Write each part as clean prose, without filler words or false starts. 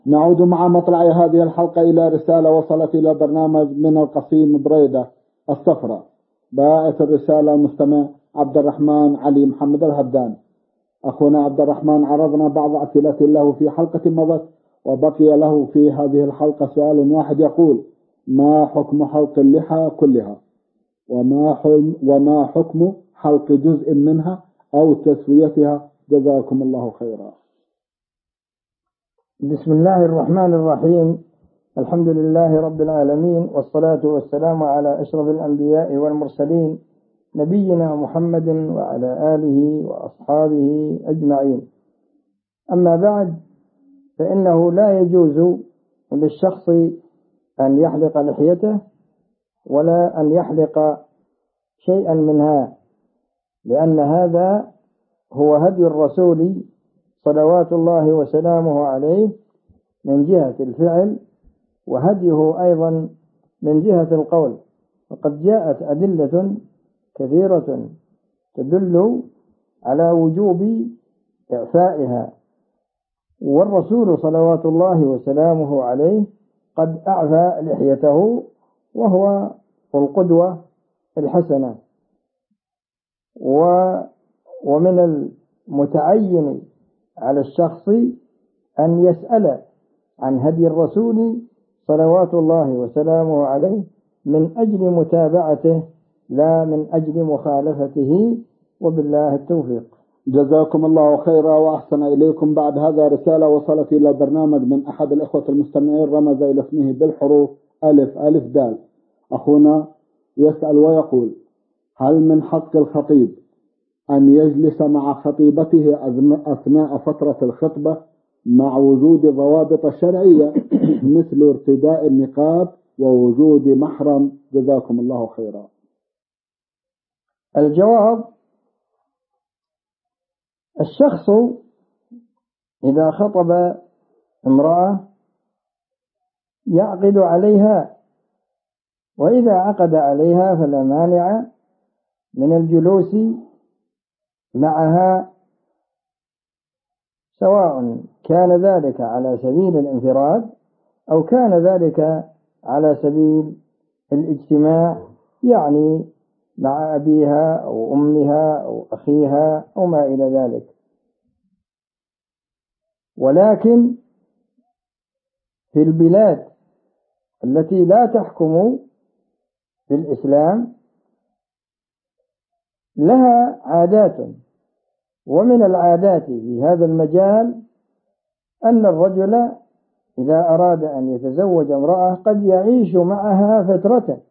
نعود مع مطلع هذه الحلقة إلى رسالة وصلت إلى برنامج من القصيم بريدة الصفراء. باعث الرسالة المستمع عبد الرحمن علي محمد الهبدان. أخونا عبد الرحمن عرضنا بعض أسئلة له في حلقة مضت، وبقي له في هذه الحلقة سؤال واحد يقول: ما حكم حلق اللحى كلها؟ وما حكم حلق جزء منها أو تسويتها؟ جزاكم الله خيرا. بسم الله الرحمن الرحيم. الحمد لله رب العالمين، والصلاة والسلام على أشرف الأنبياء والمرسلين، نبينا محمد وعلى آله وأصحابه أجمعين. أما بعد، فإنه لا يجوز للشخص أن يحلق لحيته ولا أن يحلق شيئا منها، لأن هذا هو هدي الرسول صلوات الله وسلامه عليه من جهة الفعل، وهديه أيضا من جهة القول، وقد جاءت أدلة كثيرة تدل على وجوب إعفائها، والرسول صلوات الله وسلامه عليه قد أعفى لحيته، وهو القدوة الحسنة. ومن المتعين على الشخص أن يسأل عن هدي الرسول صلوات الله وسلامه عليه من أجل متابعته لا من أجل مخالفته، وبالله التوفيق. جزاكم الله خيرا وأحسن إليكم. بعد هذا رسالة وصلت إلى البرنامج من أحد الإخوة المستمعين، رمز إلى اسمه بالحروف ألف ألف دال. أخونا يسأل ويقول: هل من حق الخطيب أن يجلس مع خطيبته أثناء فترة الخطبة مع وجود ضوابط شرعية مثل ارتداء النقاب ووجود محرم؟ جزاكم الله خيرا. الجواب: الشخص إذا خطب امرأة يعقد عليها، وإذا عقد عليها فلا مانع من الجلوس معها، سواء كان ذلك على سبيل الانفراد أو كان ذلك على سبيل الاجتماع، يعني مع أبيها أو أمها أو أخيها أو ما إلى ذلك. ولكن في البلاد التي لا تحكم بالإسلام لها عادات، ومن العادات في هذا المجال أن الرجل إذا أراد أن يتزوج امرأة قد يعيش معها فترة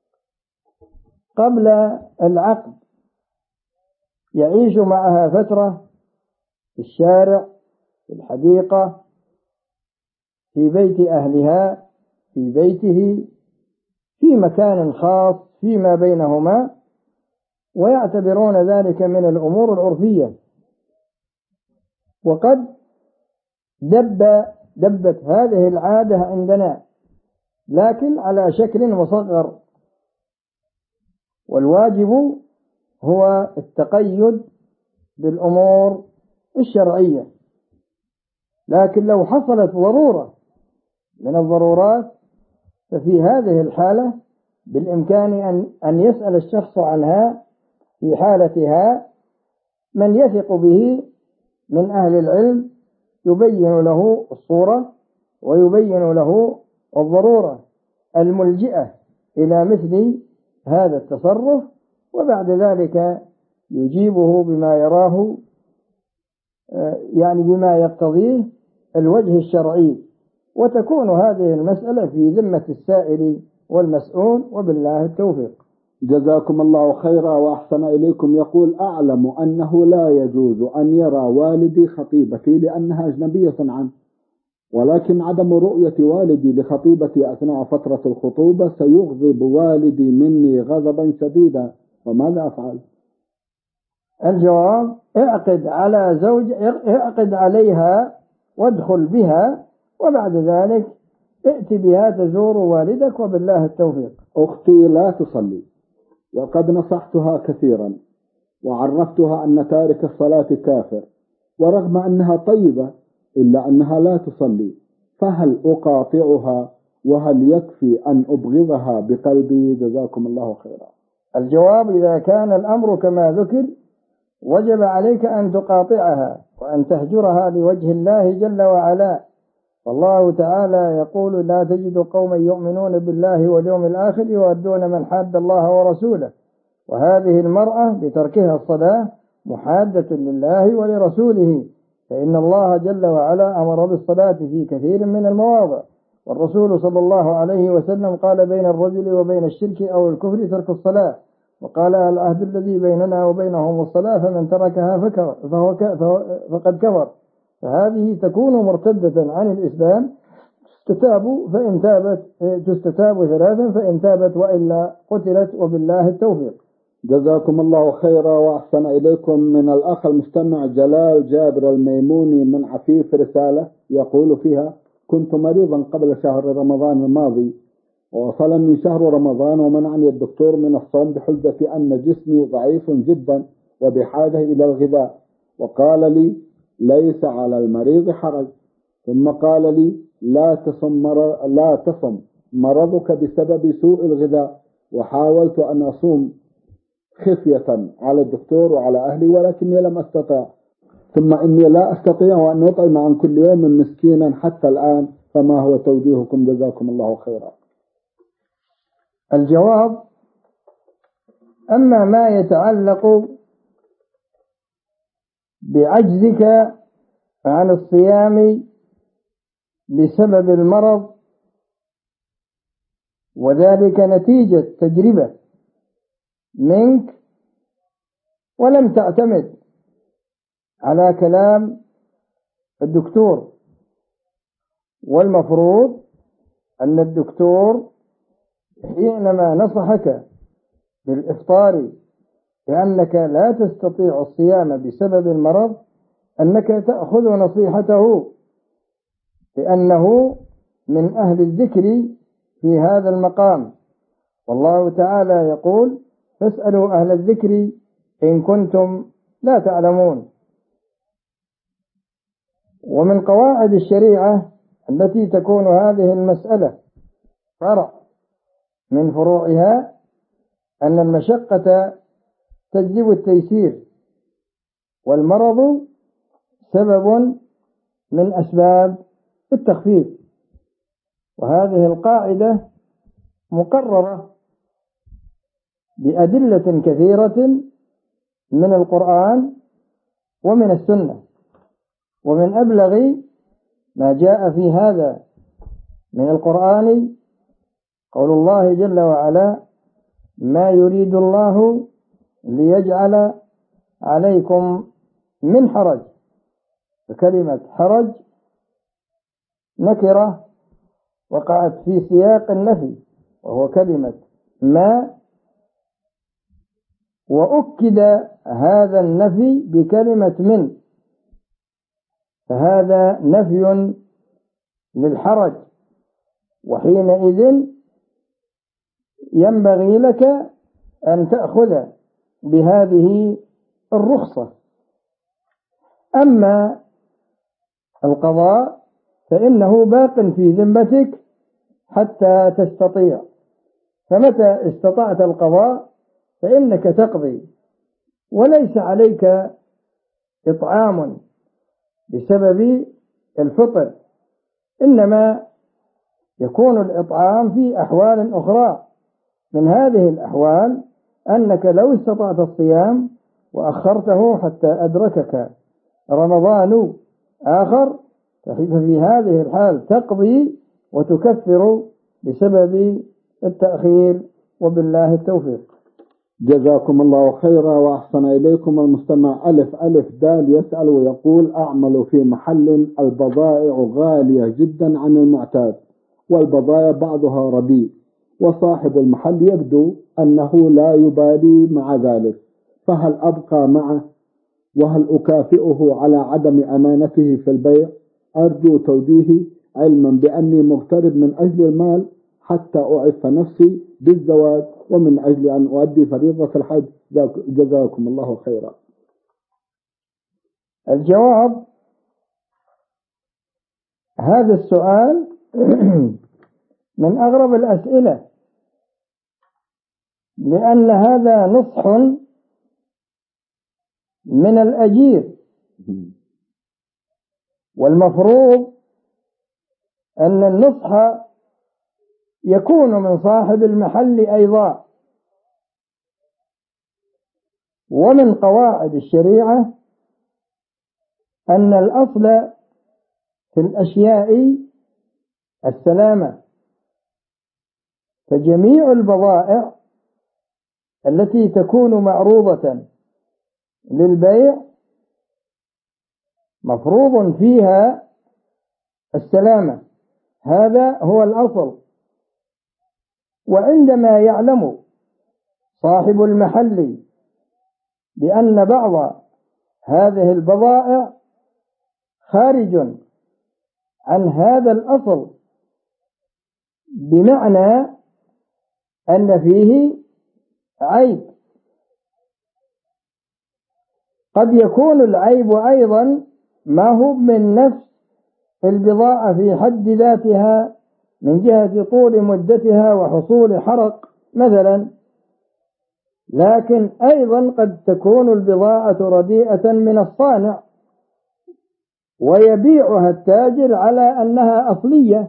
قبل العقد، يعيش معها فترة في الشارع، في الحديقة، في بيت أهلها، في بيته، في مكان خاص فيما بينهما، ويعتبرون ذلك من الأمور العرفية. وقد دبت هذه العادة عندنا، لكن على شكل مصغر، والواجب هو التقيد بالأمور الشرعية. لكن لو حصلت ضرورة من الضرورات ففي هذه الحالة بالإمكان أن يسأل الشخص عنها في حالتها من يثق به من أهل العلم، يبين له الصورة ويبين له الضرورة الملجئة إلى مثل هذا التصرف، وبعد ذلك يجيبه بما يراه، يعني بما يقتضيه الوجه الشرعي، وتكون هذه المسألة في ذمة السائل والمسؤول، وبالله التوفيق. جزاكم الله خيرا وأحسن إليكم. يقول: أعلم أنه لا يجوز أن يرى والدي خطيبتي لأنها أجنبية عنه، ولكن عدم رؤية والدي لخطيبتي أثناء فترة الخطوبة سيغضب والدي مني غضبا شديدا، فماذا أفعل؟ الجواب: اعقد عليها وادخل بها، وبعد ذلك ائت بها تزور والدك، وبالله التوفيق. أختي لا تصلي، وقد نصحتها كثيرا وعرفتها أن تارك الصلاة كافر، ورغم أنها طيبة إلا أنها لا تصلي، فهل أقاطعها وهل يكفي أن أبغضها بقلبي؟ جزاكم الله خيرا. الجواب: إذا كان الأمر كما ذكر وجب عليك أن تقاطعها وأن تهجرها لوجه الله جل وعلا. والله تعالى يقول: لا تجد قوما يؤمنون بالله واليوم الآخر يودون من حاد الله ورسوله. وهذه المرأة بتركها الصلاة محادة لله ولرسوله، فإن الله جل وعلا أمر بالصلاة في كثير من المواضع، والرسول صلى الله عليه وسلم قال: بين الرجل وبين الشرك أو الكفر ترك الصلاة، وقال: العهد الذي بيننا وبينهم الصلاة فمن تركها فقد كفر. فهذه تكون مرتدة عن الإسلام، تستتاب ثلاثا فإن تابت وإلا قتلت، وبالله التوفيق. جزاكم الله خيرا وأحسن إليكم. من الأخ المستمع جلال جابر الميموني من عفيف رسالة يقول فيها: كنت مريضا قبل شهر رمضان الماضي، ووصلني شهر رمضان ومنعني الدكتور من الصوم بحجة أن جسمي ضعيف جدا وبحاجة إلى الغذاء، وقال لي: ليس على المريض حرج. ثم قال لي: لا تصم مرضك بسبب سوء الغذاء. وحاولت أن أصوم خفية على الدكتور وعلى أهلي ولكني لم أستطع، ثم إني لا أستطيع أن أطعم عن كل يوم مسكينا حتى الآن، فما هو توجيهكم؟ جزاكم الله خيرا. الجواب: أما ما يتعلق بعجزك عن الصيام بسبب المرض، وذلك نتيجة تجربة منك ولم تعتمد على كلام الدكتور، والمفروض أن الدكتور حينما نصحك بالإفطار لأنك لا تستطيع الصيام بسبب المرض أنك تأخذ نصيحته، لأنه من أهل الذكر في هذا المقام. والله تعالى يقول: فاسألوا أهل الذكر إن كنتم لا تعلمون. ومن قواعد الشريعة التي تكون هذه المسألة فرع من فروعها أن المشقة تجلب التيسير، والمرض سبب من أسباب التخفيف. وهذه القاعدة مقررة بأدلة كثيرة من القرآن ومن السنة. ومن أبلغ ما جاء في هذا من القرآن قول الله جل وعلا: ما يريد الله ليجعل عليكم من حرج. فكلمة حرج نكرة وقعت في سياق النفي، وهو كلمة ما، وأكد هذا النفي بكلمة من، فهذا نفي للحرج. وحينئذ ينبغي لك أن تأخذ بهذه الرخصة. أما القضاء فإنه باق في ذمتك حتى تستطيع، فمتى استطعت القضاء فإنك تقضي، وليس عليك إطعام بسبب الفطر، إنما يكون الإطعام في أحوال أخرى. من هذه الأحوال أنك لو استطعت الصيام وأخرته حتى أدركك رمضان آخر، ففي هذه الحال تقضي وتكفر بسبب التأخير، وبالله التوفيق. جزاكم الله خيرا وأحسن إليكم. المستمع ألف ألف دال يسأل ويقول: أعمل في محل البضائع غالية جدا عن المعتاد، والبضائع بعضها رديء، وصاحب المحل يبدو أنه لا يبالي مع ذلك، فهل أبقى معه؟ وهل أكافئه على عدم أمانته في البيع؟ أرجو توجيهي، علما بأني مغترب من أجل المال حتى أعف نفسي بالزواج ومن أجل أن أؤدي فريضة الحج. جزاكم الله خيرا. الجواب: هذا السؤال من أغرب الأسئلة، لأن هذا نصح من الأجير، والمفروض أن النصح يكون من صاحب المحل أيضا. ومن قواعد الشريعة أن الأصل في الأشياء السلامة، فجميع البضائع التي تكون معروضة للبيع مفروض فيها السلامة، هذا هو الأصل. وعندما يعلم صاحب المحل بأن بعض هذه البضائع خارج عن هذا الأصل، بمعنى أن فيه عيب، قد يكون العيب أيضا ما هو من نفس البضاعة في حد ذاتها من جهة طول مدتها وحصول حرق مثلا، لكن أيضا قد تكون البضاعة رديئة من الصانع ويبيعها التاجر على أنها أصلية،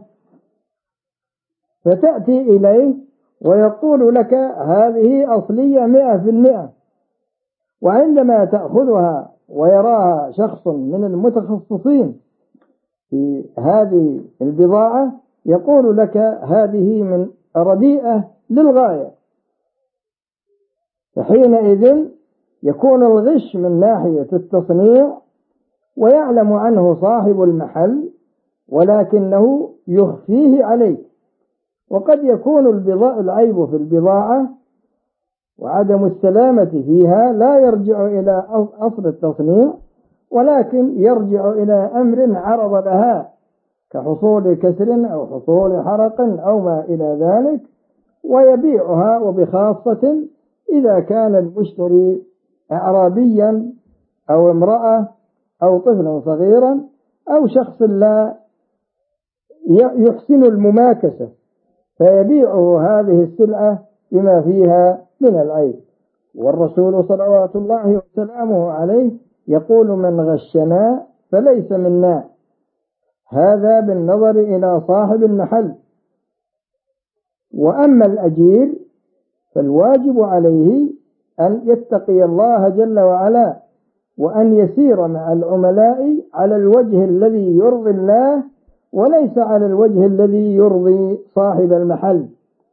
فتأتي إليه ويقول لك هذه أصلية 100%، وعندما تأخذها ويراها شخص من المتخصصين في هذه البضاعة يقول لك هذه من رديئة للغاية، فحينئذ يكون الغش من ناحية التصنيع ويعلم عنه صاحب المحل ولكنه يخفيه عليه. وقد يكون العيب في البضاعة وعدم السلامة فيها لا يرجع إلى أصل التصنيع، ولكن يرجع إلى أمر عرض لها كحصول كسر أو حصول حرق أو ما إلى ذلك، ويبيعها، وبخاصة إذا كان المشتري أعرابيا أو امرأة أو طفلا صغيرا أو شخص لا يحسن المماكسة، فيبيعه هذه السلعة بما فيها من العيب. والرسول صلوات الله وسلامه عليه يقول من غشنا فليس منا، هذا بالنظر إلى صاحب المحل. وأما الأجير فالواجب عليه أن يتقي الله جل وعلا، وأن يسير مع العملاء على الوجه الذي يرضي الله وليس على الوجه الذي يرضي صاحب المحل.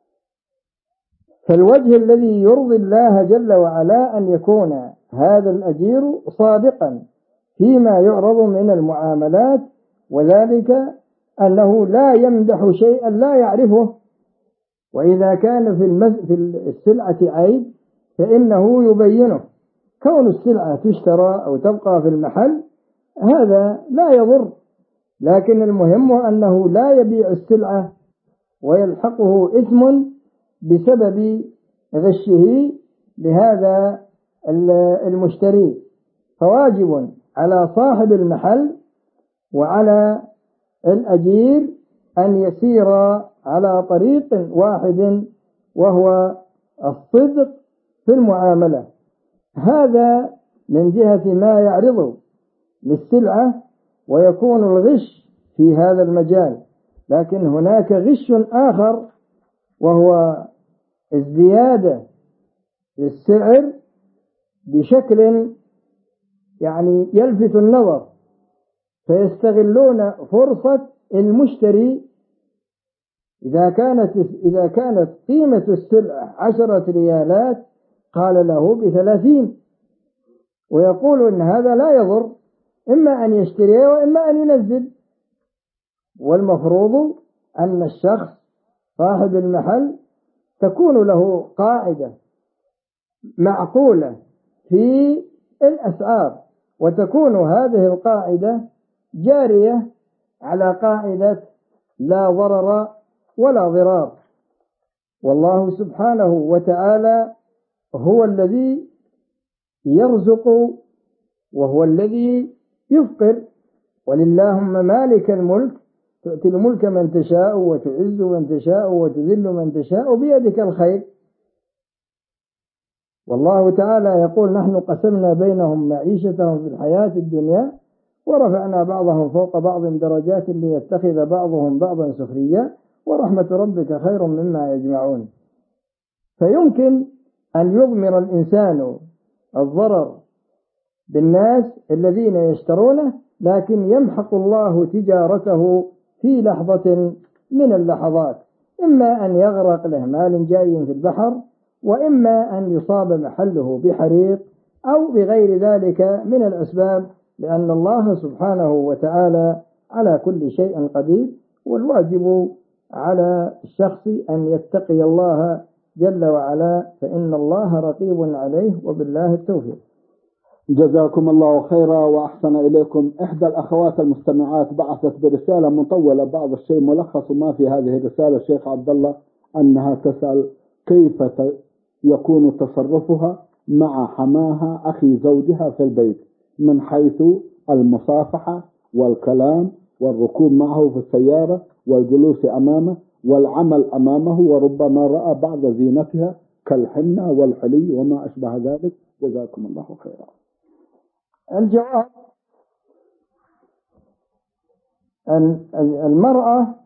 فالوجه الذي يرضي الله جل وعلا أن يكون هذا الأجير صادقا فيما يعرض من المعاملات، وذلك أنه لا يمدح شيئا لا يعرفه، وإذا كان في السلعة عيب فإنه يبينه. كون السلعة تشترى أو تبقى في المحل هذا لا يضر، لكن المهم أنه لا يبيع السلعة ويلحقه إثم بسبب غشه لهذا المشتري. فواجب على صاحب المحل وعلى الأجير أن يسير على طريق واحد، وهو الصدق في المعاملة. هذا من جهة ما يعرض للسلعة، ويكون الغش في هذا المجال. لكن هناك غش آخر وهو الزيادة في السعر بشكل يعني يلفت النظر، فيستغلون فرصة المشتري. إذا كانت قيمة السلعة 10 ريالات قال له ب30، ويقول إن هذا لا يضر، إما أن يشتريه وإما أن ينزل. والمفروض أن الشخص صاحب المحل تكون له قاعدة معقولة في الأسعار، وتكون هذه القاعدة جارية على قاعدة لا ضرر ولا ضرار. والله سبحانه وتعالى هو الذي يرزق وهو الذي يفقر، وللهم مالك الملك تؤتي الملك من تشاء وتعز من تشاء وتذل من تشاء بيدك الخير. والله تعالى يقول نحن قسمنا بينهم معيشتهم في الحياة الدنيا ورفعنا بعضهم فوق بعض درجات ليتخذ بعضهم بعضا سخريا ورحمة ربك خير مما يجمعون. فيمكن أن يضمر الإنسان الضرر بالناس الذين يشترونه، لكن يمحق الله تجارته في لحظة من اللحظات، إما أن يغرق له مال جاي في البحر، وإما أن يصاب محله بحريق أو بغير ذلك من الأسباب، لأن الله سبحانه وتعالى على كل شيء قدير. والواجب على الشخص أن يتقي الله جل وعلا، فإن الله رقيب عليه، وبالله التوفيق. جزاكم الله خيرا وأحسن إليكم. إحدى الأخوات المستمعات بعثت برسالة مطولة، بعض الشيء ملخص ما في هذه الرسالة الشيخ عبد الله، أنها تسأل كيف يكون تصرفها مع حماها أخي زوجها في البيت من حيث المصافحة والكلام والركوب معه في السيارة والجلوس أمامه والعمل أمامه، وربما رأى بعض زينتها كالحنة والحلي وما أشبه ذلك. جزاكم الله خيرا. الجواب أن المرأة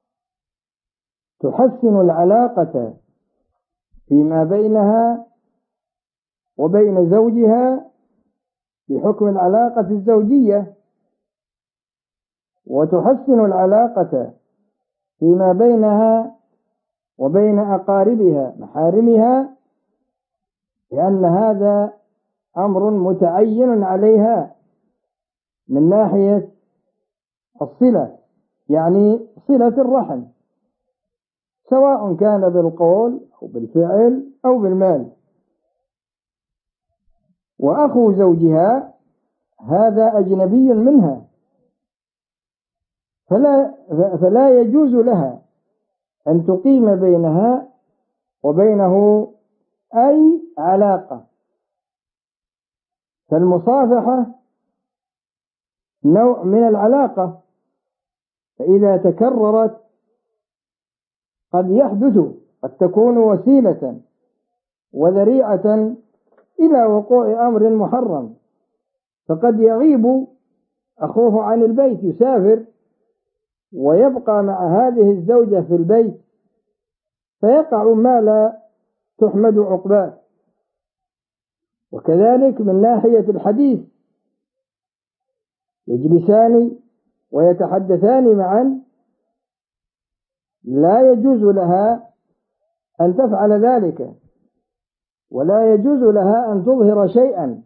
تحسن العلاقة فيما بينها وبين زوجها بحكم العلاقة الزوجية، وتحسن العلاقة فيما بينها وبين أقاربها محارمها، لأن هذا أمر متعين عليها من ناحية الصلة، يعني صلة الرحم، سواء كان بالقول أو بالفعل أو بالمال. وأخو زوجها هذا أجنبي منها، فلا يجوز لها أن تقيم بينها وبينه أي علاقة. فالمصافحة نوع من العلاقة، فإذا تكررت قد تكون وسيلة وذريعة إلى وقوع أمر محرم، فقد يغيب أخوه عن البيت، يسافر ويبقى مع هذه الزوجة في البيت، فيقع ما لا تحمد عقباه. وكذلك من ناحية الحديث، يجلسان ويتحدثان معا، لا يجوز لها أن تفعل ذلك، ولا يجوز لها أن تظهر شيئا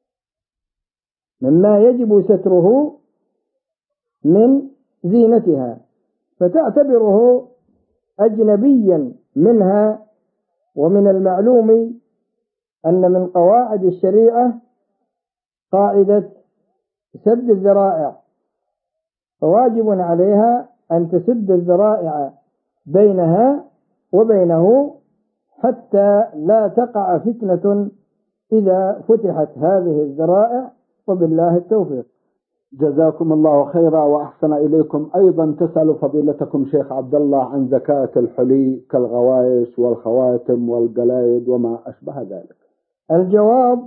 مما يجب ستره من زينتها، فتعتبره أجنبيا منها. ومن المعلوم أن من قواعد الشريعة قاعدة سد الذرائع، فواجب عليها أن تسد الذرائع بينها وبينه حتى لا تقع فتنة إذا فتحت هذه الذرائع، وبالله التوفيق. جزاكم الله خيرا وأحسن إليكم. أيضا تسأل فضيلتكم شيخ عبد الله عن زكاة الحلي كالغوايش والخواتم والقلايد وما أشبه ذلك. الجواب: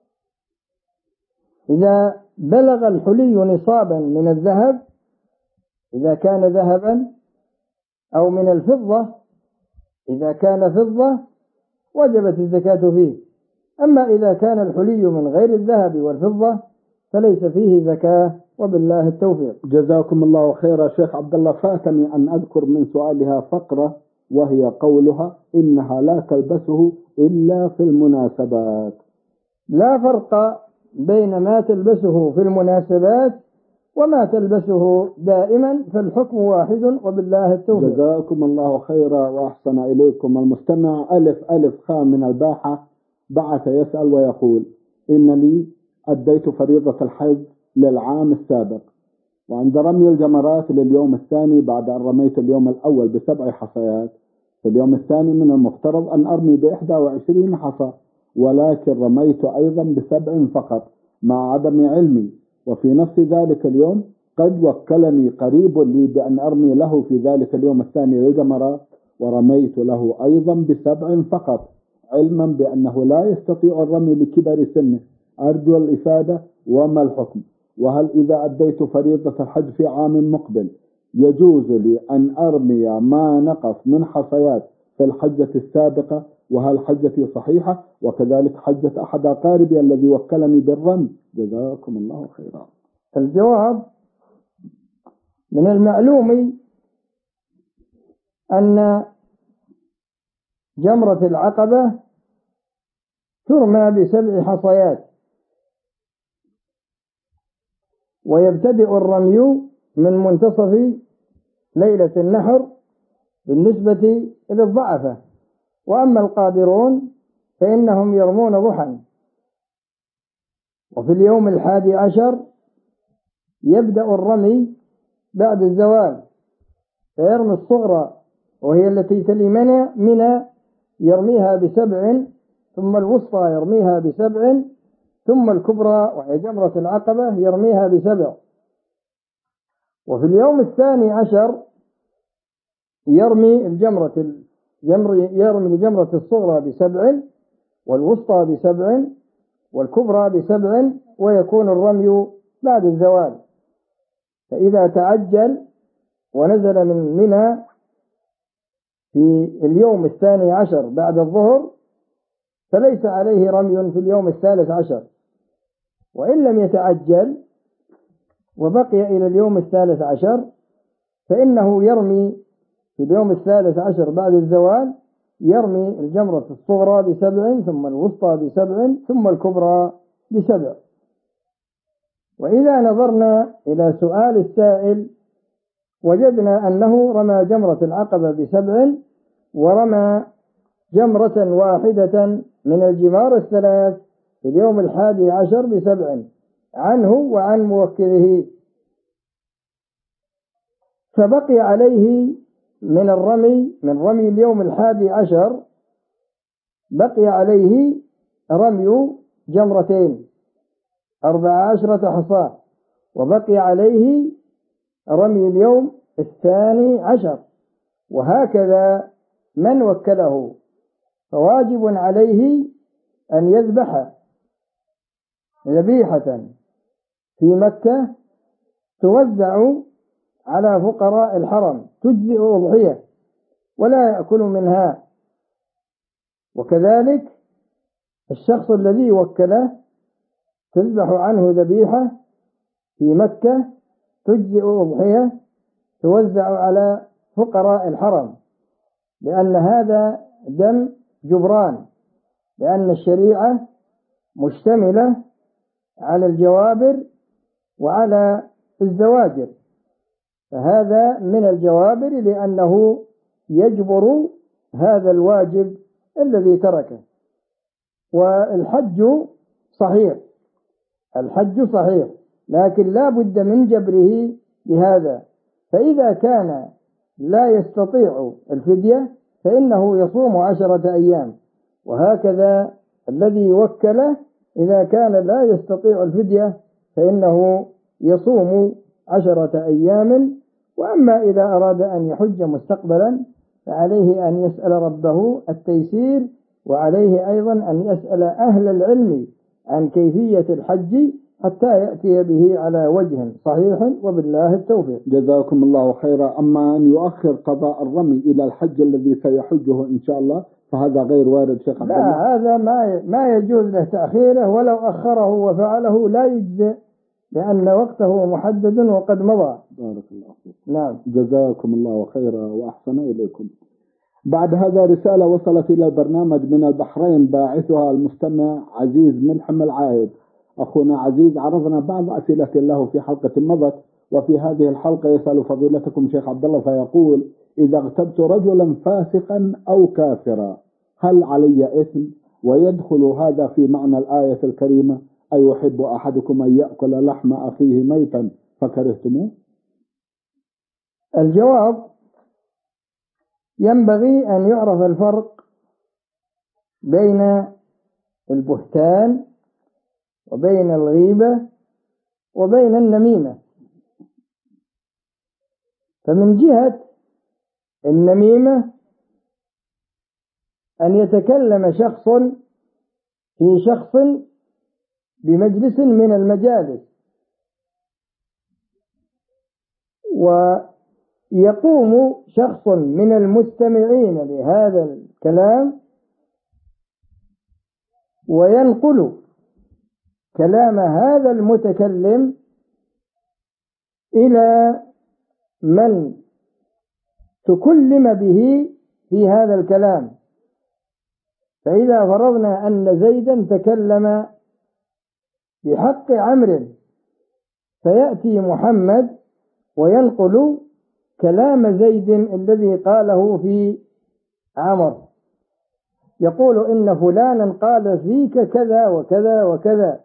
إذا بلغ الحلي نصابا من الذهب، إذا كان ذهبا، أو من الفضة إذا كان فضة، وجبت الزكاة فيه. أما إذا كان الحلي من غير الذهب والفضة فليس فيه زكاة، وبالله التوفيق. جزاكم الله خيرا. شيخ عبد الله، فاتني أن أذكر من سؤالها فقرة، وهي قولها إنها لا تلبسه إلا في المناسبات. لا فرق بين ما تلبسه في المناسبات وما تلبسه دائما، فالحكم واحد، وبالله التوفيق. جزاكم الله خيرا وأحسن إليكم. المستمع ألف خام من الباحة بعث يسأل ويقول: إنني أديت فريضة الحج للعام السابق، وعند رمي الجمرات لليوم الثاني بعد أن رميت اليوم الأول ب7 حصيات، في اليوم الثاني من المفترض أن أرمي ب21 حصى، ولكن رميت أيضا ب7 فقط مع عدم علمي. وفي نفس ذلك اليوم قد وكلني قريب لي بأن أرمي له في ذلك اليوم الثاني الجمرات، ورميت له أيضا ب7 فقط، علما بأنه لا يستطيع الرمي لكبر سنه. أرجو الإفادة وما الحكم؟ وهل إذا أديت فريضة الحج في عام مقبل يجوز لي أن أرمي ما نقص من حصيات في الحجة السابقة؟ وهل حجتي صحيحة؟ وكذلك حجة أحد أقاربي الذي وكلني بالرمي، جزاكم الله خيرا. الجواب: من المعلوم أن جمرة العقبة ترمى ب7 حصيات، ويبتدئ الرمي من منتصف ليلة النحر بالنسبة إلى الضعفة، وأما القادرون فإنهم يرمون ضحى. وفي اليوم 11 يبدأ الرمي بعد الزوال، فيرمي الصغرى وهي التي تلي منى يرميها ب7، ثم الوسطى يرميها ب7، ثم الكبرى وهي جمرة العقبة يرميها ب7. وفي اليوم 12 يرمي الجمرة الصغرى ب7، والوسطى ب7، والكبرى ب7، ويكون الرمي بعد الزوال. فإذا تعجل ونزل من منى في اليوم 12 بعد الظهر فليس عليه رمي في اليوم 13. وإن لم يتعجل وبقي إلى اليوم 13 فإنه يرمي في اليوم 13 بعد الزوال، يرمي الجمرة الصغرى ب7، ثم الوسطى ب7، ثم الكبرى ب7. وإذا نظرنا إلى سؤال السائل وجدنا أنه رمى جمرة العقبة ب7، ورمى جمرة واحدة من الجمار الثلاث في اليوم 11 ب7 عنه وعن موكله، فبقي عليه من رمي اليوم 11 بقي عليه رمي جمرتين 14 حصاة، وبقي عليه رمي اليوم 12. وهكذا من وكله فواجب عليه أن يذبح ذبيحة في مكة توزع على فقراء الحرم، تجزئ أضحية ولا يأكل منها. وكذلك الشخص الذي وكله تذبح عنه ذبيحة في مكة تجزئ أضحية توزع على فقراء الحرم، لأن هذا دم جبران، لأن الشريعة مشتملة على الجوابر وعلى الزواجر، فهذا من الجوابر لأنه يجبر هذا الواجب الذي تركه. والحج صحيح، الحج صحيح، لكن لا بد من جبره بهذا. فإذا كان لا يستطيع الفدية فإنه يصوم 10 أيام، وهكذا الذي وكله إذا كان لا يستطيع الفدية فإنه يصوم 10 أيام. وأما إذا أراد أن يحج مستقبلا فعليه أن يسأل ربه التيسير، وعليه أيضا أن يسأل أهل العلم عن كيفية الحج حتى يأتي به على وجه صحيح، وبالله التوفيق. جزاكم الله خيرا. أما أن يؤخر قضاء الرمي إلى الحج الذي سيحجه إن شاء الله فهذا غير وارد شيخ عبد الله. لا، هذا ما يجوز له تأخيره، ولو أخره وفعله لا يجزئ، لأن وقته محدد وقد مضى. بارك الله فيك. نعم. جزاكم الله خيرا وأحسن إليكم. بعد هذا رسالة وصلت إلى البرنامج من البحرين، باعثها المستمع عزيز ملحم العائد. أخونا عزيز عرضنا بعض أسئلة له في حلقة مضت، وفي هذه الحلقة يسأل فضيلتكم شيخ عبد الله فيقول: إذا اغتبت رجلا فاسقا أو كافرا هل علي إثم؟ ويدخل هذا في معنى الآية الكريمة: أيحب أحدكم أن يأكل لحم أخيه ميتا فكرهتموه؟ الجواب: ينبغي أن يعرف الفرق بين البهتان وبين الغيبة وبين النميمة. فمن جهة النميمة أن يتكلم شخص في شخص بمجلس من المجالس، ويقوم شخص من المستمعين لهذا الكلام وينقل كلام هذا المتكلم إلى من تكلم به في هذا الكلام. فإذا فرضنا أن زيدا تكلم بحق عمرو، فيأتي محمد وينقل كلام زيد الذي قاله في عمرو، يقول إن فلانا قال فيك كذا وكذا وكذا،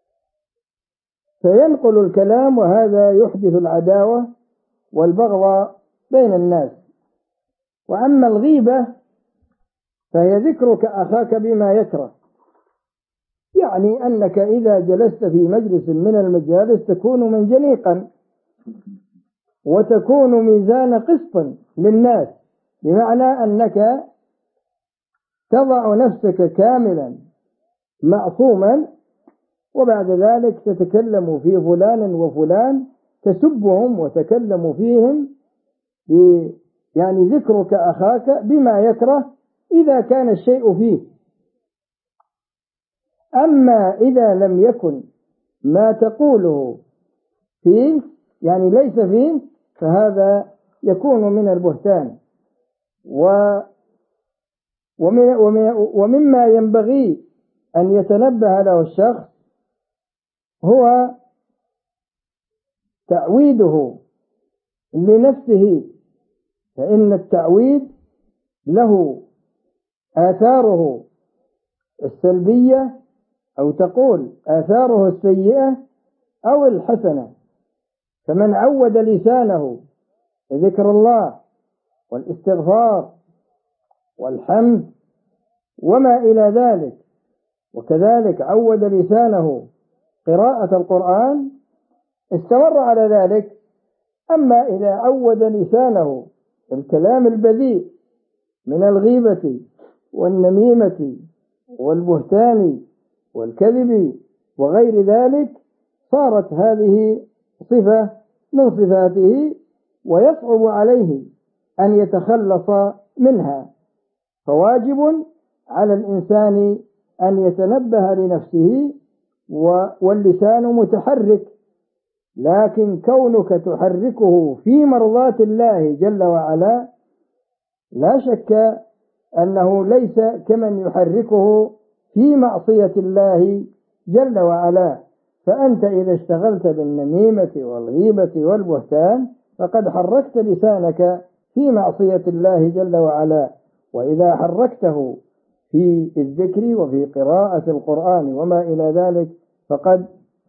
فينقل الكلام، وهذا يحدث العداوة والبغضاء بين الناس. وأما الغيبة فهي ذكرك أخاك بما يكره، يعني أنك إذا جلست في مجلس من المجالس تكون منجنيقا وتكون ميزان قسط للناس، بمعنى أنك تضع نفسك كاملا معصوما، وبعد ذلك تتكلم في فلان وفلان، تسبهم وتكلم فيهم، يعني ذكرك أخاك بما يكره إذا كان الشيء فيه. أما إذا لم يكن ما تقوله فيه، يعني ليس فيه، فهذا يكون من البهتان. ومما ينبغي أن يتنبه له الشخص هو تعويده لنفسه، فإن التعويد له آثاره السلبية، أو تقول آثاره السيئة أو الحسنة. فمن عود لسانه ذكر الله والاستغفار والحمد وما إلى ذلك، وكذلك عود لسانه قراءة القرآن، استمر على ذلك. أما إذا عود لسانه الكلام البذيء من الغيبة والنميمة والبهتان والكذب وغير ذلك، صارت هذه صفة من صفاته، ويصعب عليه أن يتخلص منها. فواجب على الإنسان أن يتنبه لنفسه، واللسان متحرك، لكن كونك تحركه في مرضاة الله جل وعلا لا شك أنه ليس كمن يحركه في معصية الله جل وعلا. فأنت إذا اشتغلت بالنميمة والغيبة والبهتان فقد حركت لسانك في معصية الله جل وعلا. وإذا حركته في الذكر وفي قراءة القرآن وما إلى ذلك فقد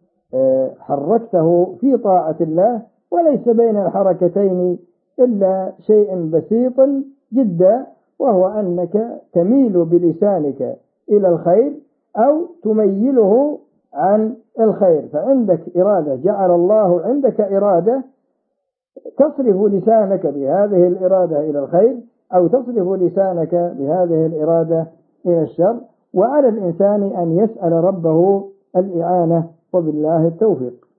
حركته في طاعة الله، وليس بين الحركتين إلا شيء بسيط جدا، وهو أنك تميل بلسانك إلى الخير أو تميله عن الخير. فعندك إرادة، جعل الله عندك إرادة تصرف لسانك بهذه الإرادة إلى الخير، أو تصرف لسانك بهذه الإرادة إلى الشر. وعلى الإنسان أن يسأل ربه الإعانة، وبالله التوفيق.